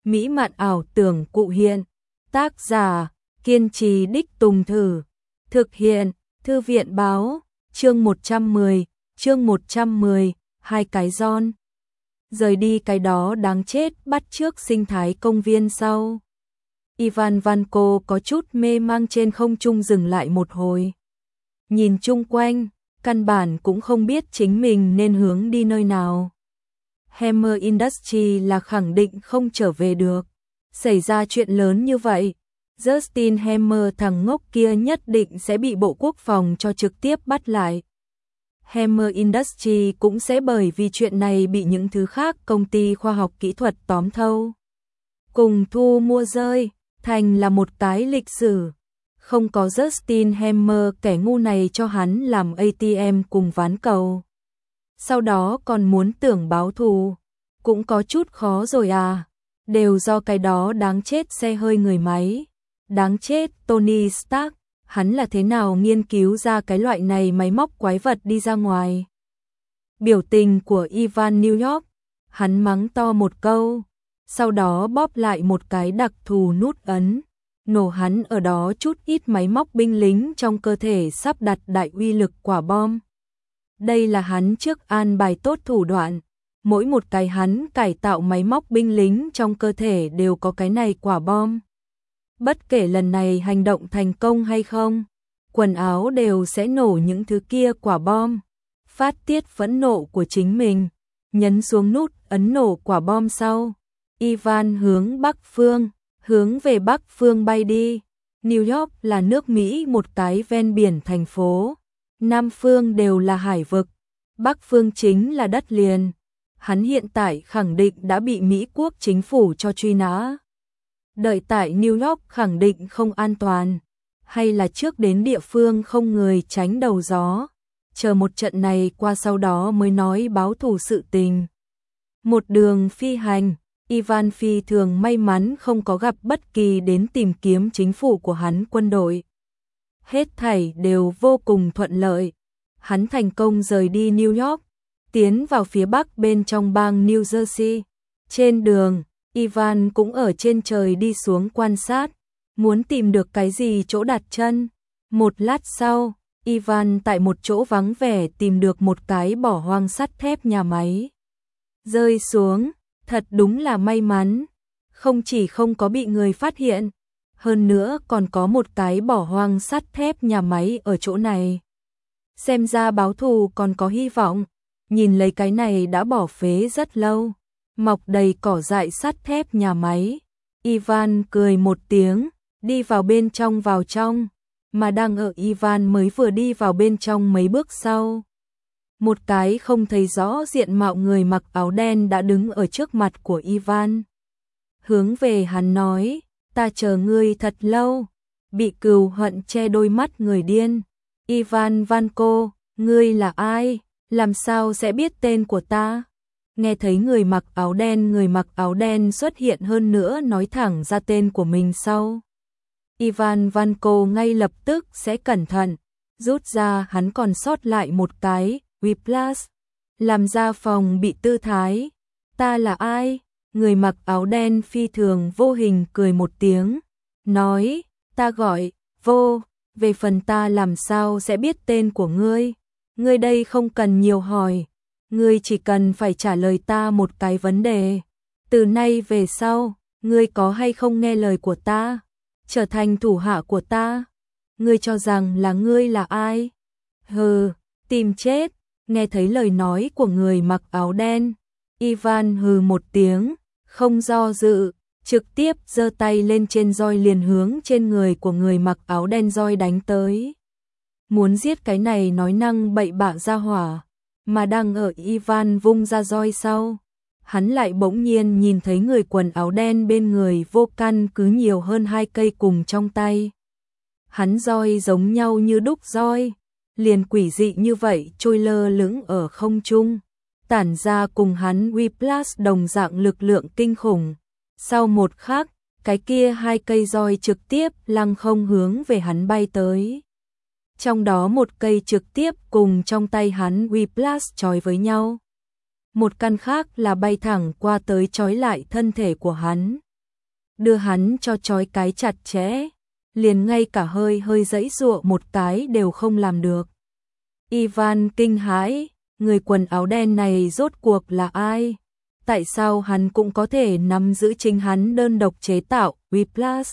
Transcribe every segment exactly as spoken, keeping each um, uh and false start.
mỹ mạn ảo tưởng cụ hiện. Tác giả, kiên trì đích Tùng Thử. Thực hiện, Thư viện Báo. Chương một trăm mười, chương một trăm mười, hai cái giòn. Rời đi cái đó đáng chết, bắt trước sinh thái công viên sau. Ivan Vanko có chút mê mang trên không trung dừng lại một hồi. Nhìn chung quanh, căn bản cũng không biết chính mình nên hướng đi nơi nào. Hammer Industries là khẳng định không trở về được. Xảy ra chuyện lớn như vậy, Justin Hammer thằng ngốc kia nhất định sẽ bị Bộ Quốc phòng cho trực tiếp bắt lại. Hammer Industries cũng sẽ bởi vì chuyện này bị những thứ khác công ty khoa học kỹ thuật tóm thâu. Cùng thu mua rơi, thành là một cái lịch sử. Không có Justin Hammer kẻ ngu này cho hắn làm a tê em cùng ván cầu. Sau đó còn muốn tưởng báo thù, cũng có chút khó rồi à. Đều do cái đó đáng chết xe hơi người máy. Đáng chết Tony Stark, hắn là thế nào nghiên cứu ra cái loại này máy móc quái vật đi ra ngoài. Biểu tình của Ivan New York, hắn mắng to một câu, sau đó bóp lại một cái đặc thù nút ấn, nổ hắn ở đó chút ít máy móc binh lính trong cơ thể sắp đặt đại uy lực quả bom. Đây là hắn trước an bài tốt thủ đoạn, mỗi một cái hắn cải tạo máy móc binh lính trong cơ thể đều có cái này quả bom. Bất kể lần này hành động thành công hay không, quần áo đều sẽ nổ những thứ kia quả bom. Phát tiết phẫn nộ của chính mình, nhấn xuống nút ấn nổ quả bom sau. Ivan hướng Bắc phương, hướng về Bắc phương bay đi. New York là nước Mỹ một cái ven biển thành phố. Nam phương đều là hải vực, Bắc phương chính là đất liền. Hắn hiện tại khẳng định đã bị Mỹ quốc chính phủ cho truy nã. Đợi tại New York khẳng định không an toàn, hay là trước đến địa phương không người tránh đầu gió, chờ một trận này qua sau đó mới nói báo thù sự tình. Một đường phi hành, Ivan phi thường may mắn không có gặp bất kỳ đến tìm kiếm chính phủ của hắn quân đội. Hết thảy đều vô cùng thuận lợi, hắn thành công rời đi New York, tiến vào phía bắc bên trong bang New Jersey. Trên đường, Ivan cũng ở trên trời đi xuống quan sát, muốn tìm được cái gì chỗ đặt chân. Một lát sau, Ivan tại một chỗ vắng vẻ tìm được một cái bỏ hoang sắt thép nhà máy. Rơi xuống, thật đúng là may mắn, không chỉ không có bị người phát hiện, hơn nữa còn có một cái bỏ hoang sắt thép nhà máy ở chỗ này. Xem ra báo thù còn có hy vọng, nhìn lấy cái này đã bỏ phế rất lâu, mọc đầy cỏ dại sắt thép nhà máy. Ivan cười một tiếng, đi vào bên trong vào trong, mà đang ở Ivan mới vừa đi vào bên trong mấy bước sau. Một cái không thấy rõ diện mạo người mặc áo đen đã đứng ở trước mặt của Ivan. Hướng về hắn nói, ta chờ ngươi thật lâu, bị cừu hận che đôi mắt người điên. Ivan Vanko, ngươi là ai, làm sao sẽ biết tên của ta? Nghe thấy người mặc áo đen người mặc áo đen xuất hiện hơn nữa nói thẳng ra tên của mình sau. Ivan Vanko ngay lập tức sẽ cẩn thận, rút ra hắn còn sót lại một cái, Whiplash, làm ra phòng bị tư thái. Ta là ai? Người mặc áo đen phi thường vô hình cười một tiếng, nói, ta gọi, vô, về phần ta làm sao sẽ biết tên của ngươi? Ngươi đây không cần nhiều hỏi. Ngươi chỉ cần phải trả lời ta một cái vấn đề. Từ nay về sau, ngươi có hay không nghe lời của ta, trở thành thủ hạ của ta? Ngươi cho rằng là ngươi là ai? Hừ, tìm chết. Nghe thấy lời nói của người mặc áo đen, Ivan hừ một tiếng, không do dự, trực tiếp giơ tay lên trên roi liền hướng trên người của người mặc áo đen roi đánh tới. Muốn giết cái này nói năng bậy bạ ra hỏa. Mà đang ở Ivan vung ra roi sau, hắn lại bỗng nhiên nhìn thấy người quần áo đen bên người vô căn cứ nhiều hơn hai cây cùng trong tay. Hắn roi giống nhau như đúc roi, liền quỷ dị như vậy trôi lơ lửng ở không trung, tản ra cùng hắn Whiplash đồng dạng lực lượng kinh khủng. Sau một khắc, cái kia hai cây roi trực tiếp lăng không hướng về hắn bay tới. Trong đó một cây trực tiếp cùng trong tay hắn Whiplash chói với nhau. Một căn khác là bay thẳng qua tới chói lại thân thể của hắn. đưa hắn cho trói cái chặt chẽ, liền ngay cả hơi hơi giãy giụa một cái đều không làm được. Ivan kinh hãi, người quần áo đen này rốt cuộc là ai? Tại sao hắn cũng có thể nắm giữ chính hắn đơn độc chế tạo Whiplash?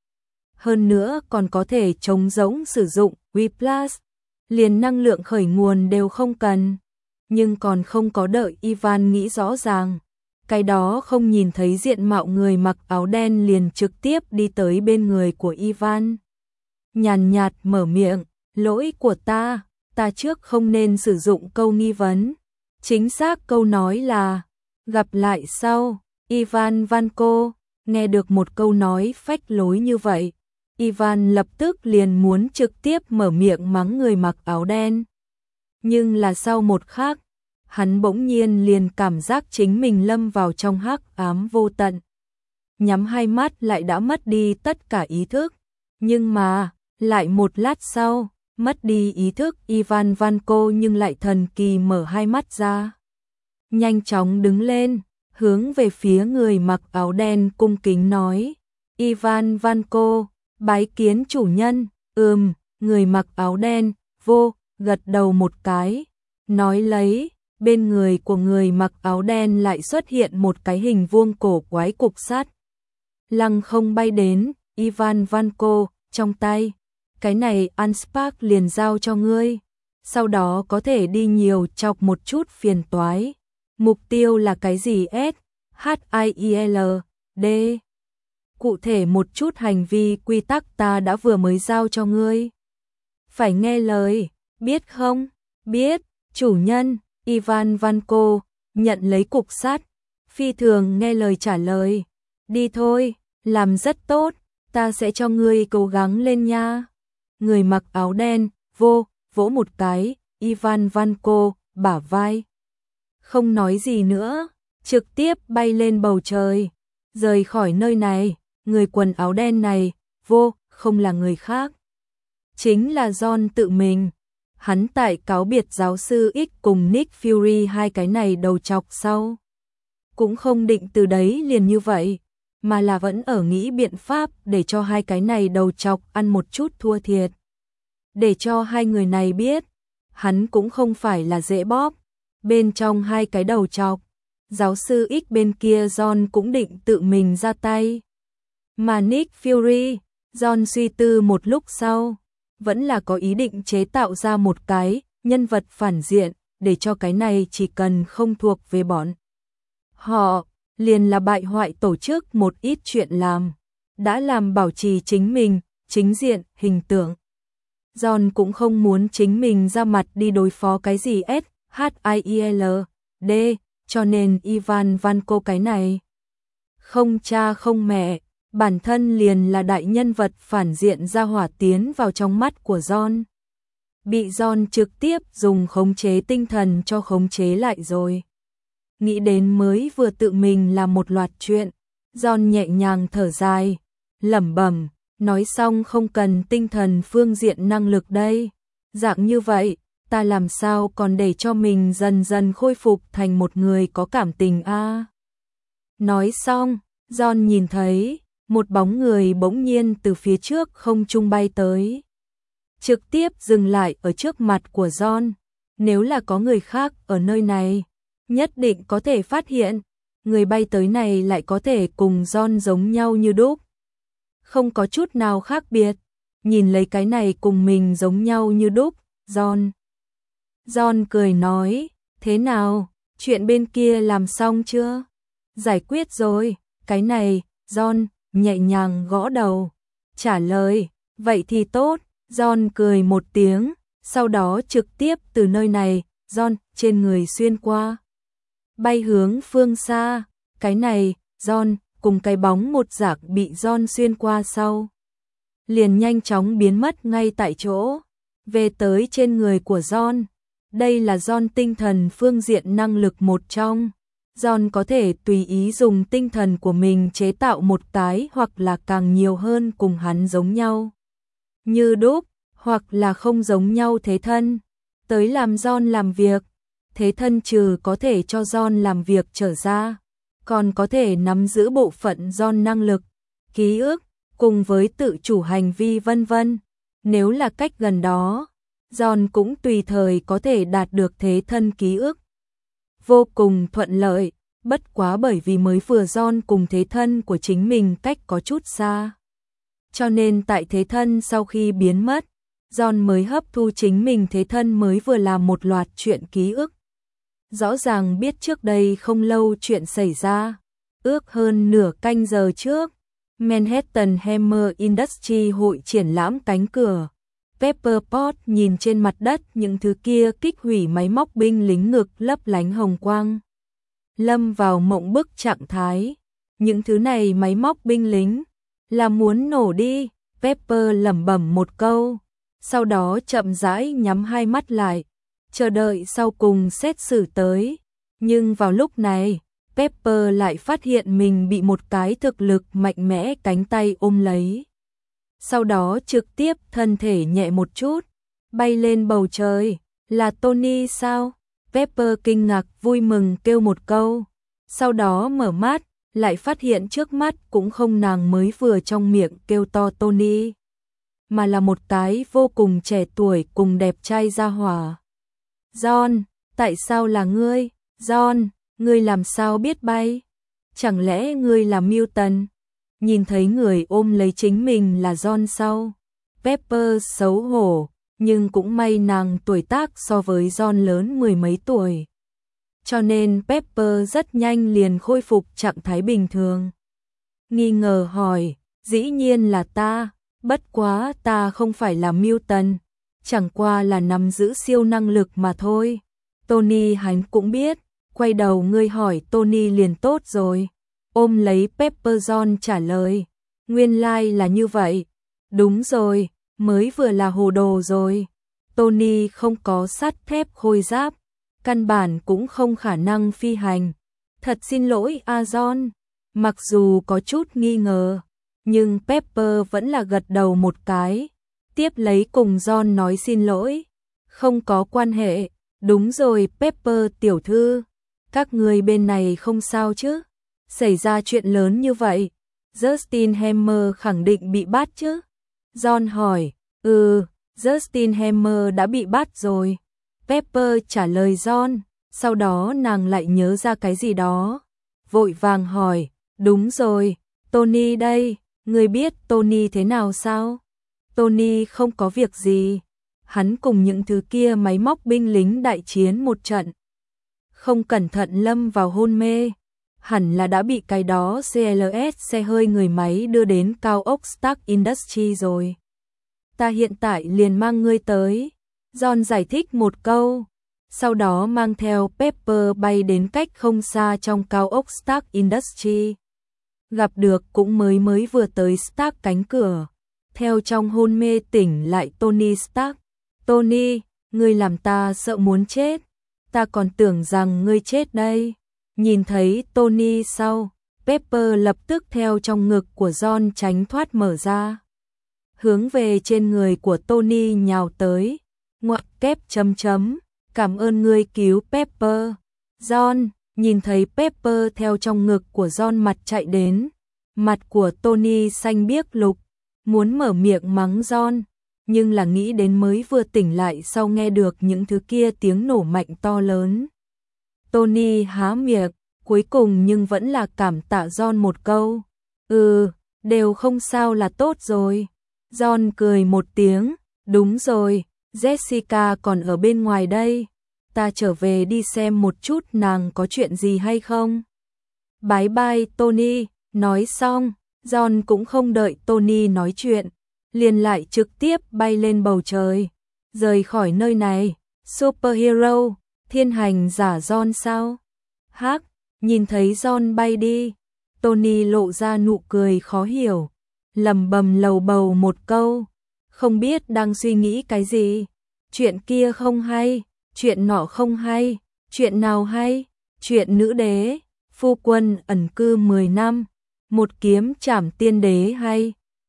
Hơn nữa còn có thể trống rỗng sử dụng Whiplash, liền năng lượng khởi nguồn đều không cần. Nhưng còn không có đợi Ivan nghĩ rõ ràng, cái đó không nhìn thấy diện mạo người mặc áo đen liền trực tiếp đi tới bên người của Ivan. Nhàn nhạt mở miệng, lỗi của ta, ta trước không nên sử dụng câu nghi vấn. Chính xác câu nói là, gặp lại sau. Ivan Vanko, nghe được một câu nói phách lối như vậy, Ivan lập tức liền muốn trực tiếp mở miệng mắng người mặc áo đen. Nhưng là sau một khắc, hắn bỗng nhiên liền cảm giác chính mình lâm vào trong hắc ám vô tận. Nhắm hai mắt lại đã mất đi tất cả ý thức. Nhưng mà, lại một lát sau, mất đi ý thức Ivan Vanko nhưng lại thần kỳ mở hai mắt ra. Nhanh chóng đứng lên, hướng về phía người mặc áo đen cung kính nói. Ivan Vanko, bái kiến chủ nhân. Ừm, người mặc áo đen, vô, gật đầu một cái. Nói lấy, bên người của người mặc áo đen lại xuất hiện một cái hình vuông cổ quái cục sắt. Lăng không bay đến, Ivan Vanko, trong tay. Cái này Unspark liền giao cho ngươi. Sau đó có thể đi nhiều chọc một chút phiền toái. Mục tiêu là cái gì S, H I I L, D. Cụ thể một chút hành vi quy tắc ta đã vừa mới giao cho ngươi. Phải nghe lời, biết không? Biết, chủ nhân. Ivan Vanko nhận lấy cục sắt, phi thường nghe lời trả lời. Đi thôi, làm rất tốt, ta sẽ cho ngươi cố gắng lên nha. Người mặc áo đen, vô, vỗ một cái, Ivan Vanko, bả vai. Không nói gì nữa, trực tiếp bay lên bầu trời, rời khỏi nơi này. Người quần áo đen này, vô, không là người khác. Chính là John tự mình. Hắn tại cáo biệt giáo sư X cùng Nick Fury hai cái này đầu chọc sau. Cũng không định từ đấy liền như vậy, mà là vẫn ở nghĩ biện pháp để cho hai cái này đầu chọc ăn một chút thua thiệt. Để cho hai người này biết, hắn cũng không phải là dễ bóp. Bên trong hai cái đầu chọc, giáo sư X bên kia John cũng định tự mình ra tay. Mà Nick Fury, John suy tư một lúc sau, vẫn là có ý định chế tạo ra một cái nhân vật phản diện, để cho cái này chỉ cần không thuộc về bọn họ, liền là bại hoại tổ chức một ít chuyện làm, đã làm bảo trì chính mình, chính diện, hình tượng. John cũng không muốn chính mình ra mặt đi đối phó cái gì S, H I I L, D, cho nên Ivan Vanko cái này. Không cha không mẹ, bản thân liền là đại nhân vật phản diện ra hỏa tiến vào trong mắt của John. Bị John trực tiếp dùng khống chế tinh thần cho khống chế lại rồi. Nghĩ đến mới vừa tự mình làm một loạt chuyện, John nhẹ nhàng thở dài, lẩm bẩm, nói xong không cần tinh thần phương diện năng lực đây. Dạng như vậy, ta làm sao còn để cho mình dần dần khôi phục thành một người có cảm tình a? À? Nói xong, John nhìn thấy một bóng người bỗng nhiên từ phía trước không trung bay tới. Trực tiếp dừng lại ở trước mặt của John. Nếu là có người khác ở nơi này, nhất định có thể phát hiện, người bay tới này lại có thể cùng John giống nhau như đúc. Không có chút nào khác biệt, nhìn lấy cái này cùng mình giống nhau như đúc, John. John cười nói, thế nào, chuyện bên kia làm xong chưa? Giải quyết rồi, cái này, John nhẹ nhàng gõ đầu, trả lời, vậy thì tốt. John cười một tiếng, sau đó trực tiếp từ nơi này, John trên người xuyên qua, bay hướng phương xa. Cái này, John cùng cái bóng một giặc bị John xuyên qua sau, liền nhanh chóng biến mất ngay tại chỗ, về tới trên người của John. Đây là John tinh thần phương diện năng lực một trong. John có thể tùy ý dùng tinh thần của mình chế tạo một cái hoặc là càng nhiều hơn cùng hắn giống nhau như đúc, hoặc là không giống nhau thế thân, tới làm John làm việc. Thế thân trừ có thể cho John làm việc trở ra, còn có thể nắm giữ bộ phận John năng lực, ký ức, cùng với tự chủ hành vi vân vân. Nếu là cách gần đó, John cũng tùy thời có thể đạt được thế thân ký ức. Vô cùng thuận lợi, bất quá bởi vì mới vừa John cùng thế thân của chính mình cách có chút xa. Cho nên tại thế thân sau khi biến mất, John mới hấp thu chính mình thế thân mới vừa làm một loạt chuyện ký ức. Rõ ràng biết trước đây không lâu chuyện xảy ra, ước hơn nửa canh giờ trước, Manhattan Hammer Industry hội triển lãm cánh cửa. Pepper Pot nhìn trên mặt đất những thứ kia kích hủy máy móc binh lính ngực lấp lánh hồng quang. Lâm vào mộng bức trạng thái, những thứ này máy móc binh lính là muốn nổ đi, Pepper lẩm bẩm một câu, sau đó chậm rãi nhắm hai mắt lại, chờ đợi sau cùng xét xử tới. Nhưng vào lúc này, Pepper lại phát hiện mình bị một cái thực lực mạnh mẽ cánh tay ôm lấy. Sau đó trực tiếp thân thể nhẹ một chút, bay lên bầu trời. Là Tony sao? Pepper kinh ngạc vui mừng kêu một câu. Sau đó mở mắt, lại phát hiện trước mắt cũng không nàng mới vừa trong miệng kêu to Tony, mà là một cái vô cùng trẻ tuổi cùng đẹp trai ra hỏa. John, tại sao là ngươi? John, ngươi làm sao biết bay? Chẳng lẽ ngươi là Milton? Nhìn thấy người ôm lấy chính mình là John sau, Pepper xấu hổ, nhưng cũng may nàng tuổi tác so với John lớn mười mấy tuổi. Cho nên Pepper rất nhanh liền khôi phục trạng thái bình thường. Nghi ngờ hỏi, dĩ nhiên là ta, bất quá ta không phải là Milton, chẳng qua là nắm giữ siêu năng lực mà thôi. Tony hắn cũng biết, quay đầu ngươi hỏi Tony liền tốt rồi. Ôm lấy Pepper John trả lời, nguyên lai like là như vậy. Đúng rồi, mới vừa là hồ đồ rồi. Tony không có sắt thép khôi giáp, căn bản cũng không khả năng phi hành. Thật xin lỗi a John. Mặc dù có chút nghi ngờ, nhưng Pepper vẫn là gật đầu một cái, tiếp lấy cùng John nói xin lỗi. Không có quan hệ, đúng rồi Pepper tiểu thư, các người bên này không sao chứ? Xảy ra chuyện lớn như vậy, Justin Hammer khẳng định bị bắt chứ? John hỏi, ừ, Justin Hammer đã bị bắt rồi. Pepper trả lời John, sau đó nàng lại nhớ ra cái gì đó. Vội vàng hỏi, đúng rồi, Tony đây, ngươi biết Tony thế nào sao? Tony không có việc gì, hắn cùng những thứ kia máy móc binh lính đại chiến một trận. Không cẩn thận lâm vào hôn mê, hẳn là đã bị cái đó xê lờ ét xe hơi người máy đưa đến cao ốc Stark Industry rồi. Ta hiện tại liền mang ngươi tới. John giải thích một câu, sau đó mang theo Pepper bay đến cách không xa trong cao ốc Stark Industry. Gặp được cũng mới mới vừa tới Stark cánh cửa, theo trong hôn mê tỉnh lại Tony Stark. Tony, ngươi làm ta sợ muốn chết, ta còn tưởng rằng ngươi chết đây. Nhìn thấy Tony sau, Pepper lập tức theo trong ngực của John tránh thoát mở ra, hướng về trên người của Tony nhào tới. Ngoặc kép chấm chấm, cảm ơn ngươi cứu Pepper. John, nhìn thấy Pepper theo trong ngực của John mặt chạy đến, mặt của Tony xanh biếc lục, muốn mở miệng mắng John, nhưng là nghĩ đến mới vừa tỉnh lại sau nghe được những thứ kia tiếng nổ mạnh to lớn. Tony há miệng, cuối cùng nhưng vẫn là cảm tạ John một câu. Ừ, đều không sao là tốt rồi. John cười một tiếng, đúng rồi, Jessica còn ở bên ngoài đây. Ta trở về đi xem một chút nàng có chuyện gì hay không. Bye bye Tony, nói xong, John cũng không đợi Tony nói chuyện, liền lại trực tiếp bay lên bầu trời, rời khỏi nơi này. Superhero, thiên hành giả John sao? Hắc, nhìn thấy John bay đi, Tony lộ ra nụ cười khó hiểu, lẩm bẩm lầu bầu một câu, không biết đang suy nghĩ cái gì. Chuyện kia không hay, chuyện nọ không hay, chuyện nào hay? Chuyện nữ đế, phu quân ẩn cư mười năm, một kiếm trảm tiên đế hay?